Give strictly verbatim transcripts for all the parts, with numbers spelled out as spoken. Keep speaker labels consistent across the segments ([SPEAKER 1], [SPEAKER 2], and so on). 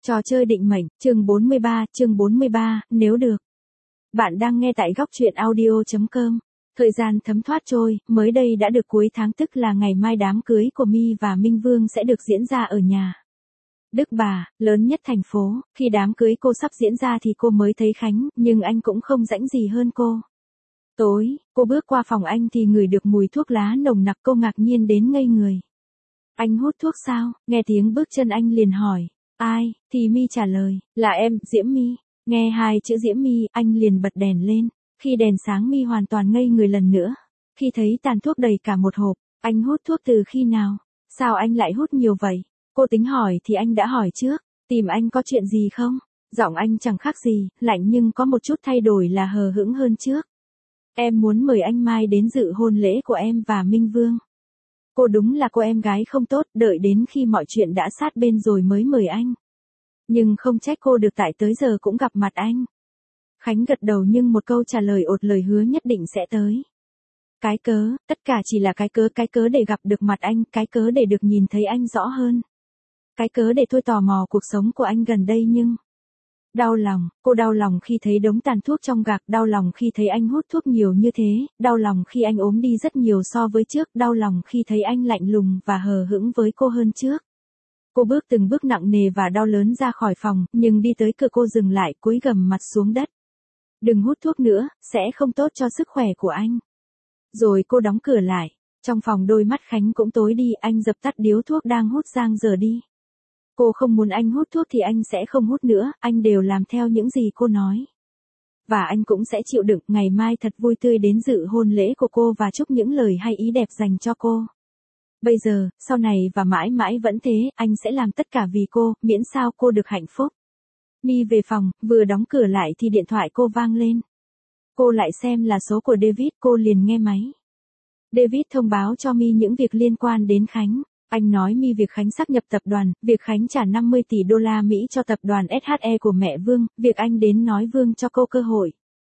[SPEAKER 1] Trò chơi định mệnh, chương bốn mươi ba, chương bốn mươi ba, nếu được. Bạn đang nghe tại góc truyện audio chấm com. Thời gian thấm thoát trôi, mới đây đã được cuối tháng tức là ngày mai đám cưới của My và Minh Vương sẽ được diễn ra ở nhà Đức Bà, lớn nhất thành phố. Khi đám cưới cô sắp diễn ra thì cô mới thấy Khánh, nhưng anh cũng không rảnh gì hơn cô. Tối, cô bước qua phòng anh thì ngửi được mùi thuốc lá nồng nặc, cô ngạc nhiên đến ngây người. Anh hút thuốc sao? Nghe tiếng bước chân anh liền hỏi. Ai? Thì My trả lời, là em, Diễm My. Nghe hai chữ Diễm My, anh liền bật đèn lên. Khi đèn sáng My hoàn toàn ngây người lần nữa. Khi thấy tàn thuốc đầy cả một hộp, anh hút thuốc từ khi nào? Sao anh lại hút nhiều vậy? Cô tính hỏi thì anh đã hỏi trước, tìm anh có chuyện gì không? Giọng anh chẳng khác gì, lạnh nhưng có một chút thay đổi là hờ hững hơn trước. Em muốn mời anh mai đến dự hôn lễ của em và Minh Vương. Cô đúng là cô em gái không tốt, đợi đến khi mọi chuyện đã sát bên rồi mới mời anh. Nhưng không trách cô được tại tới giờ cũng gặp mặt anh. Khánh gật đầu nhưng một câu trả lời ột lời hứa nhất định sẽ tới. Cái cớ, tất cả chỉ là cái cớ, cái cớ để gặp được mặt anh, cái cớ để được nhìn thấy anh rõ hơn. Cái cớ để thôi tò mò cuộc sống của anh gần đây nhưng... Đau lòng, cô đau lòng khi thấy đống tàn thuốc trong gạc, đau lòng khi thấy anh hút thuốc nhiều như thế, đau lòng khi anh ốm đi rất nhiều so với trước, đau lòng khi thấy anh lạnh lùng và hờ hững với cô hơn trước. Cô bước từng bước nặng nề và đau lớn ra khỏi phòng, nhưng đi tới cửa cô dừng lại, cúi gằm mặt xuống đất. Đừng hút thuốc nữa, sẽ không tốt cho sức khỏe của anh. Rồi cô đóng cửa lại. Trong phòng đôi mắt Khánh cũng tối đi, anh dập tắt điếu thuốc đang hút giang dở đi. Cô không muốn anh hút thuốc thì anh sẽ không hút nữa, anh đều làm theo những gì cô nói. Và anh cũng sẽ chịu đựng, ngày mai thật vui tươi đến dự hôn lễ của cô và chúc những lời hay ý đẹp dành cho cô. Bây giờ, sau này và mãi mãi vẫn thế, anh sẽ làm tất cả vì cô, miễn sao cô được hạnh phúc. My về phòng, vừa đóng cửa lại thì điện thoại cô vang lên. Cô lại xem là số của David, cô liền nghe máy. David thông báo cho My những việc liên quan đến Khánh. Anh nói My việc Khánh sáp nhập tập đoàn, việc Khánh trả năm mươi tỷ đô la Mỹ cho tập đoàn ét hát e của mẹ Vương, việc anh đến nói Vương cho cô cơ hội.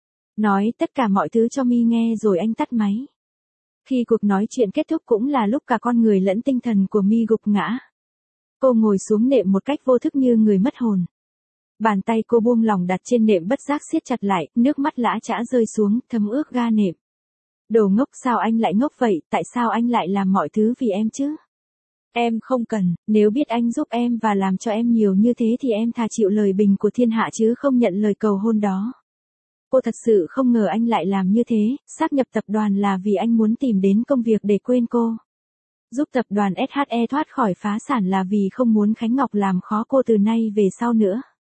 [SPEAKER 1] Nói tất cả mọi thứ cho My nghe rồi anh tắt máy. Khi cuộc nói chuyện kết thúc cũng là lúc cả con người lẫn tinh thần của My gục ngã. Cô ngồi xuống nệm một cách vô thức như người mất hồn. Bàn tay cô buông lỏng đặt trên nệm bất giác siết chặt lại, nước mắt lã chã rơi xuống, thấm ướt ga nệm. Đồ ngốc, sao anh lại ngốc vậy, tại sao anh lại làm mọi thứ vì em chứ? Em không cần, nếu biết anh giúp em và làm cho em nhiều như thế thì em thà chịu lời bình của thiên hạ chứ không nhận lời cầu hôn đó. Cô thật sự không ngờ anh lại làm như thế, sáp nhập tập đoàn là vì anh muốn tìm đến công việc để quên cô. Giúp tập đoàn ét hát e thoát khỏi phá sản là vì không muốn Khánh Ngọc làm khó cô từ nay về sau nữa.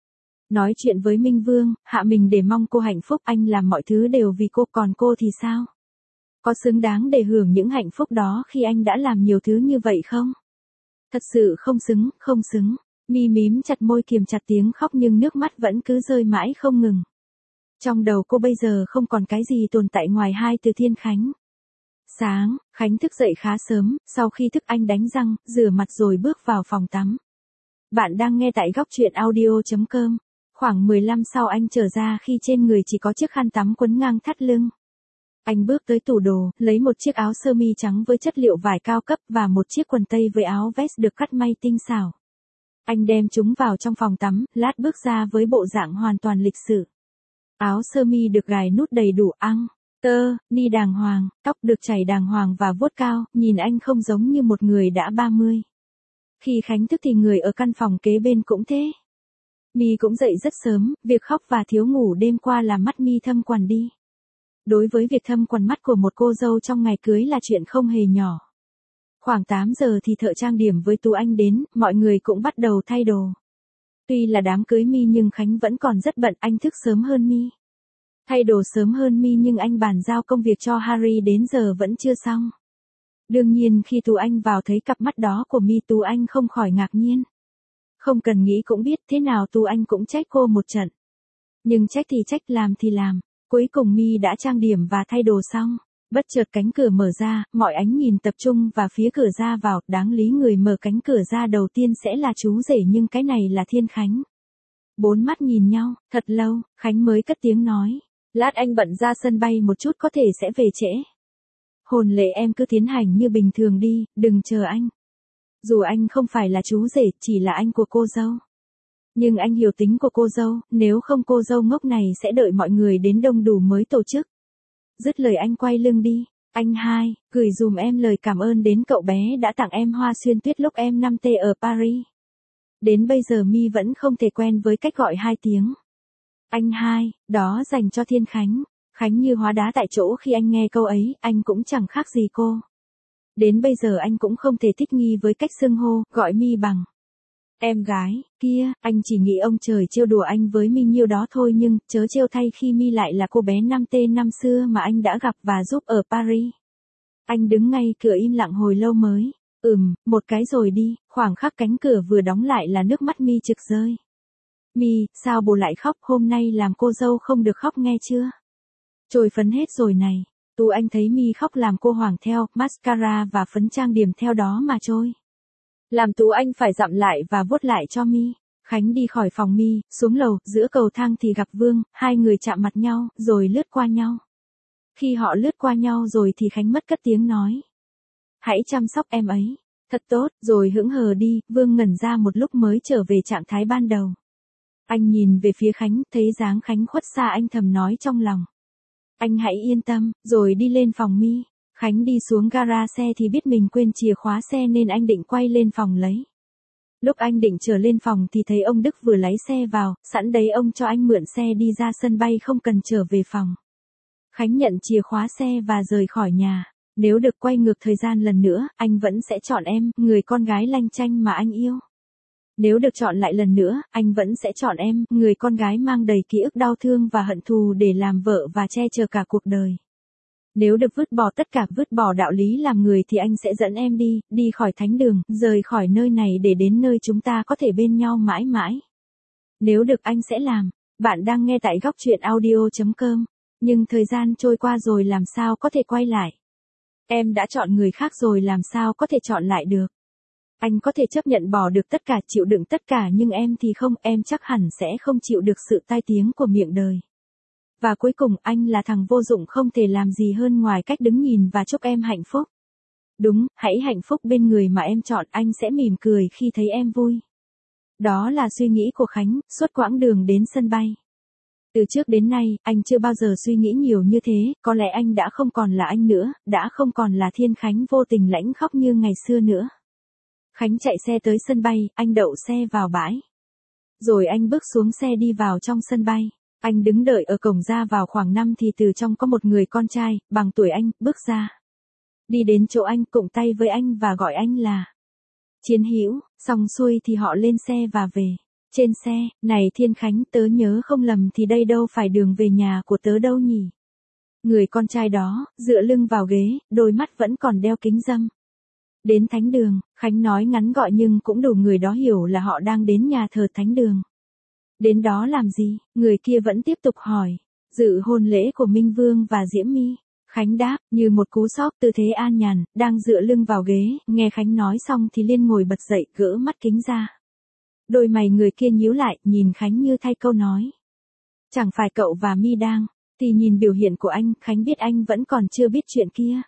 [SPEAKER 1] Nói chuyện với Minh Vương, hạ mình để mong cô hạnh phúc, anh làm mọi thứ đều vì cô, còn cô thì sao? Có xứng đáng để hưởng những hạnh phúc đó khi anh đã làm nhiều thứ như vậy không? Thật sự không xứng, không xứng. My mím chặt môi kiềm chặt tiếng khóc nhưng nước mắt vẫn cứ rơi mãi không ngừng. Trong đầu cô bây giờ không còn cái gì tồn tại ngoài hai từ Thiên Khánh. Sáng, Khánh thức dậy khá sớm, sau khi thức anh đánh răng, rửa mặt rồi bước vào phòng tắm. Bạn đang nghe tại góc truyện audio chấm com. Khoảng mười lăm sau anh trở ra khi trên người chỉ có chiếc khăn tắm quấn ngang thắt lưng. Anh bước tới tủ đồ, lấy một chiếc áo sơ mi trắng với chất liệu vải cao cấp và một chiếc quần tây với áo vest được cắt may tinh xảo. Anh đem chúng vào trong phòng tắm, lát bước ra với bộ dạng hoàn toàn lịch sự. Áo sơ mi được gài nút đầy đủ ăng, tơ, ni đàng hoàng, tóc được chảy đàng hoàng và vuốt cao, nhìn anh không giống như một người đã ba mươi. Khi Khánh thức thì người ở căn phòng kế bên cũng thế. My cũng dậy rất sớm, việc khóc và thiếu ngủ đêm qua làm mắt My thâm quằn đi. Đối với việc thâm quằn mắt của một cô dâu trong ngày cưới là chuyện không hề nhỏ. Khoảng tám giờ thì thợ trang điểm với Tú Anh đến, mọi người cũng bắt đầu thay đồ. Tuy là đám cưới My nhưng Khánh vẫn còn rất bận, anh thức sớm hơn My. Thay đồ sớm hơn My nhưng anh bàn giao công việc cho Harry đến giờ vẫn chưa xong. Đương nhiên khi Tú Anh vào thấy cặp mắt đó của My, Tú Anh không khỏi ngạc nhiên. Không cần nghĩ cũng biết thế nào Tú Anh cũng trách cô một trận. Nhưng trách thì trách, làm thì làm. Cuối cùng My đã trang điểm và thay đồ xong. Bất chợt cánh cửa mở ra, mọi ánh nhìn tập trung vào phía cửa ra vào, đáng lý người mở cánh cửa ra đầu tiên sẽ là chú rể nhưng cái này là Thiên Khánh. Bốn mắt nhìn nhau, thật lâu, Khánh mới cất tiếng nói. Lát anh bận ra sân bay một chút có thể sẽ về trễ. Hôn lễ em cứ tiến hành như bình thường đi, đừng chờ anh. Dù anh không phải là chú rể, chỉ là anh của cô dâu. Nhưng anh hiểu tính của cô dâu, nếu không cô dâu ngốc này sẽ đợi mọi người đến đông đủ mới tổ chức. Dứt lời anh quay lưng đi. Anh hai, gửi dùm em lời cảm ơn đến cậu bé đã tặng em hoa xuyên tuyết lúc em năm T ở Paris. Đến bây giờ My vẫn không thể quen với cách gọi hai tiếng. Anh hai, đó dành cho Thiên Khánh. Khánh như hóa đá tại chỗ khi anh nghe câu ấy, anh cũng chẳng khác gì cô. Đến bây giờ anh cũng không thể thích nghi với cách xưng hô, gọi My bằng em gái. Kia, anh chỉ nghĩ ông trời trêu đùa anh với My nhiêu đó thôi, nhưng chớ trêu thay khi My lại là cô bé năm T năm xưa mà anh đã gặp và giúp ở Paris. Anh đứng ngay cửa im lặng hồi lâu mới. Ừm, một cái rồi đi. Khoảng khắc cánh cửa vừa đóng lại là nước mắt My trực rơi. My, sao bố lại khóc, hôm nay làm cô dâu không được khóc nghe chưa? Trôi phấn hết rồi này. Tú anh thấy My khóc làm cô hoảng theo, mascara và phấn trang điểm theo đó mà trôi. Làm Tú anh phải dặm lại và vuốt lại cho My. Khánh đi khỏi phòng My, xuống lầu, giữa cầu thang thì gặp Vương, hai người chạm mặt nhau, rồi lướt qua nhau. Khi họ lướt qua nhau rồi thì Khánh mất cất tiếng nói. Hãy chăm sóc em ấy. Thật tốt, rồi hững hờ đi. Vương ngẩn ra một lúc mới trở về trạng thái ban đầu. Anh nhìn về phía Khánh, thấy dáng Khánh khuất xa, anh thầm nói trong lòng. Anh hãy yên tâm, rồi đi lên phòng My. Khánh đi xuống gara xe thì biết mình quên chìa khóa xe nên anh định quay lên phòng lấy. Lúc anh định trở lên phòng thì thấy ông Đức vừa lái xe vào, sẵn đấy ông cho anh mượn xe đi ra sân bay không cần trở về phòng. Khánh nhận chìa khóa xe và rời khỏi nhà. Nếu được quay ngược thời gian lần nữa, anh vẫn sẽ chọn em, người con gái lanh chanh mà anh yêu. Nếu được chọn lại lần nữa, anh vẫn sẽ chọn em, người con gái mang đầy ký ức đau thương và hận thù để làm vợ và che chở cả cuộc đời. Nếu được vứt bỏ tất cả, vứt bỏ đạo lý làm người thì anh sẽ dẫn em đi, đi khỏi thánh đường, rời khỏi nơi này để đến nơi chúng ta có thể bên nhau mãi mãi. Nếu được anh sẽ làm. Bạn đang nghe tại góc truyện audio chấm com. Nhưng thời gian trôi qua rồi làm sao có thể quay lại. Em đã chọn người khác rồi làm sao có thể chọn lại được. Anh có thể chấp nhận bỏ được tất cả, chịu đựng tất cả, nhưng em thì không, em chắc hẳn sẽ không chịu được sự tai tiếng của miệng đời. Và cuối cùng anh là thằng vô dụng không thể làm gì hơn ngoài cách đứng nhìn và chúc em hạnh phúc. Đúng, hãy hạnh phúc bên người mà em chọn, anh sẽ mỉm cười khi thấy em vui. Đó là suy nghĩ của Khánh, suốt quãng đường đến sân bay. Từ trước đến nay, anh chưa bao giờ suy nghĩ nhiều như thế, có lẽ anh đã không còn là anh nữa, đã không còn là Thiên Khánh vô tình lãnh khóc như ngày xưa nữa. Khánh chạy xe tới sân bay, anh đậu xe vào bãi. Rồi anh bước xuống xe đi vào trong sân bay. Anh đứng đợi ở cổng ra vào khoảng năm thì từ trong có một người con trai, bằng tuổi anh, bước ra. Đi đến chỗ anh, cụng tay với anh và gọi anh là Chiến Hữu. Xong xuôi thì họ lên xe và về. Trên xe, này Thiên Khánh, tớ nhớ không lầm thì đây đâu phải đường về nhà của tớ đâu nhỉ. Người con trai đó, dựa lưng vào ghế, đôi mắt vẫn còn đeo kính râm. Đến thánh đường, Khánh nói ngắn gọn nhưng cũng đủ người đó hiểu là họ đang đến nhà thờ thánh đường. Đến đó làm gì? Người kia vẫn tiếp tục hỏi. Dự hôn lễ của Minh Vương và Diễm My. Khánh đáp, như một cú sốc, tư thế an nhàn, đang dựa lưng vào ghế, nghe Khánh nói xong thì liên ngồi bật dậy, gỡ mắt kính ra. Đôi mày người kia nhíu lại, nhìn Khánh như thay câu nói. Chẳng phải cậu và My đang, thì nhìn biểu hiện của anh, Khánh biết anh vẫn còn chưa biết chuyện kia.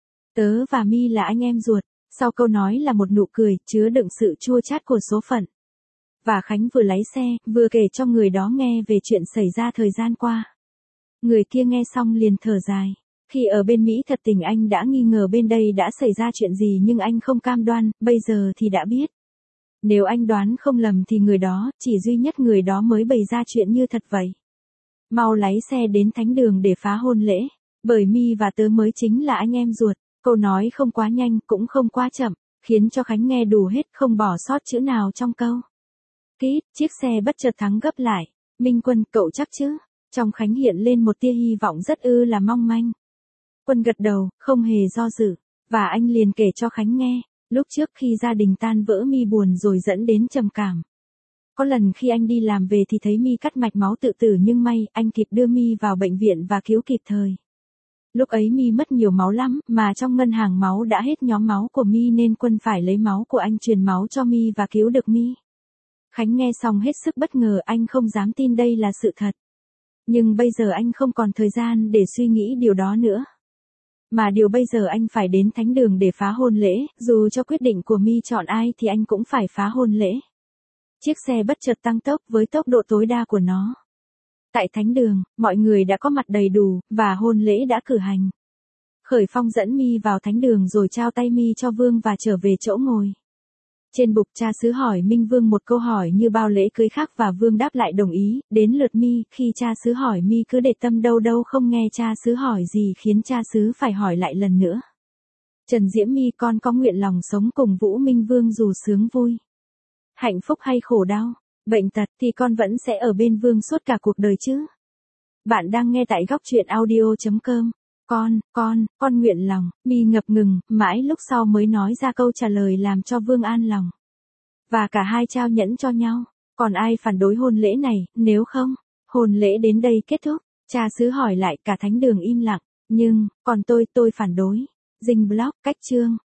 [SPEAKER 1] Tớ và My là anh em ruột. Sau câu nói là một nụ cười, chứa đựng sự chua chát của số phận. Và Khánh vừa lái xe, vừa kể cho người đó nghe về chuyện xảy ra thời gian qua. Người kia nghe xong liền thở dài. Khi ở bên Mỹ thật tình anh đã nghi ngờ bên đây đã xảy ra chuyện gì nhưng anh không cam đoan, bây giờ thì đã biết. Nếu anh đoán không lầm thì người đó, chỉ duy nhất người đó mới bày ra chuyện như thật vậy. Mau lái xe đến thánh đường để phá hôn lễ, bởi My và tớ mới chính là anh em ruột. Câu nói không quá nhanh, cũng không quá chậm, khiến cho Khánh nghe đủ hết, không bỏ sót chữ nào trong câu. Kít, chiếc xe bất chợt thắng gấp lại. Minh Quân, cậu chắc chứ? Trong Khánh hiện lên một tia hy vọng rất ư là mong manh. Quân gật đầu, không hề do dự. Và anh liền kể cho Khánh nghe, lúc trước khi gia đình tan vỡ My buồn rồi dẫn đến trầm cảm. Có lần khi anh đi làm về thì thấy My cắt mạch máu tự tử nhưng may, anh kịp đưa My vào bệnh viện và cứu kịp thời. Lúc ấy My mất nhiều máu lắm, mà trong ngân hàng máu đã hết nhóm máu của My nên Quân phải lấy máu của anh truyền máu cho My và cứu được My. Khánh nghe xong hết sức bất ngờ, anh không dám tin đây là sự thật. Nhưng bây giờ anh không còn thời gian để suy nghĩ điều đó nữa. Mà điều bây giờ anh phải đến thánh đường để phá hôn lễ, dù cho quyết định của My chọn ai thì anh cũng phải phá hôn lễ. Chiếc xe bất chợt tăng tốc với tốc độ tối đa của nó. Tại thánh đường, mọi người đã có mặt đầy đủ, và hôn lễ đã cử hành. Khởi Phong dẫn Mi vào thánh đường rồi trao tay Mi cho Vương và trở về chỗ ngồi. Trên bục cha xứ hỏi Minh Vương một câu hỏi như bao lễ cưới khác và Vương đáp lại đồng ý, đến lượt Mi, khi cha xứ hỏi Mi cứ để tâm đâu đâu không nghe cha xứ hỏi gì khiến cha xứ phải hỏi lại lần nữa. Trần Diễm Mi, con có nguyện lòng sống cùng Vũ Minh Vương dù sướng vui, hạnh phúc hay khổ đau, bệnh tật thì con vẫn sẽ ở bên Vương suốt cả cuộc đời chứ? Bạn đang nghe tại góc truyện audio chấm com. Con, con, con nguyện lòng, Mi ngập ngừng, mãi lúc sau mới nói ra câu trả lời làm cho Vương an lòng. Và cả hai trao nhẫn cho nhau. Còn ai phản đối hôn lễ này, nếu không, hôn lễ đến đây kết thúc. Cha xứ hỏi lại, cả thánh đường im lặng. Nhưng, còn tôi, tôi phản đối. Dinh blog, cách chương.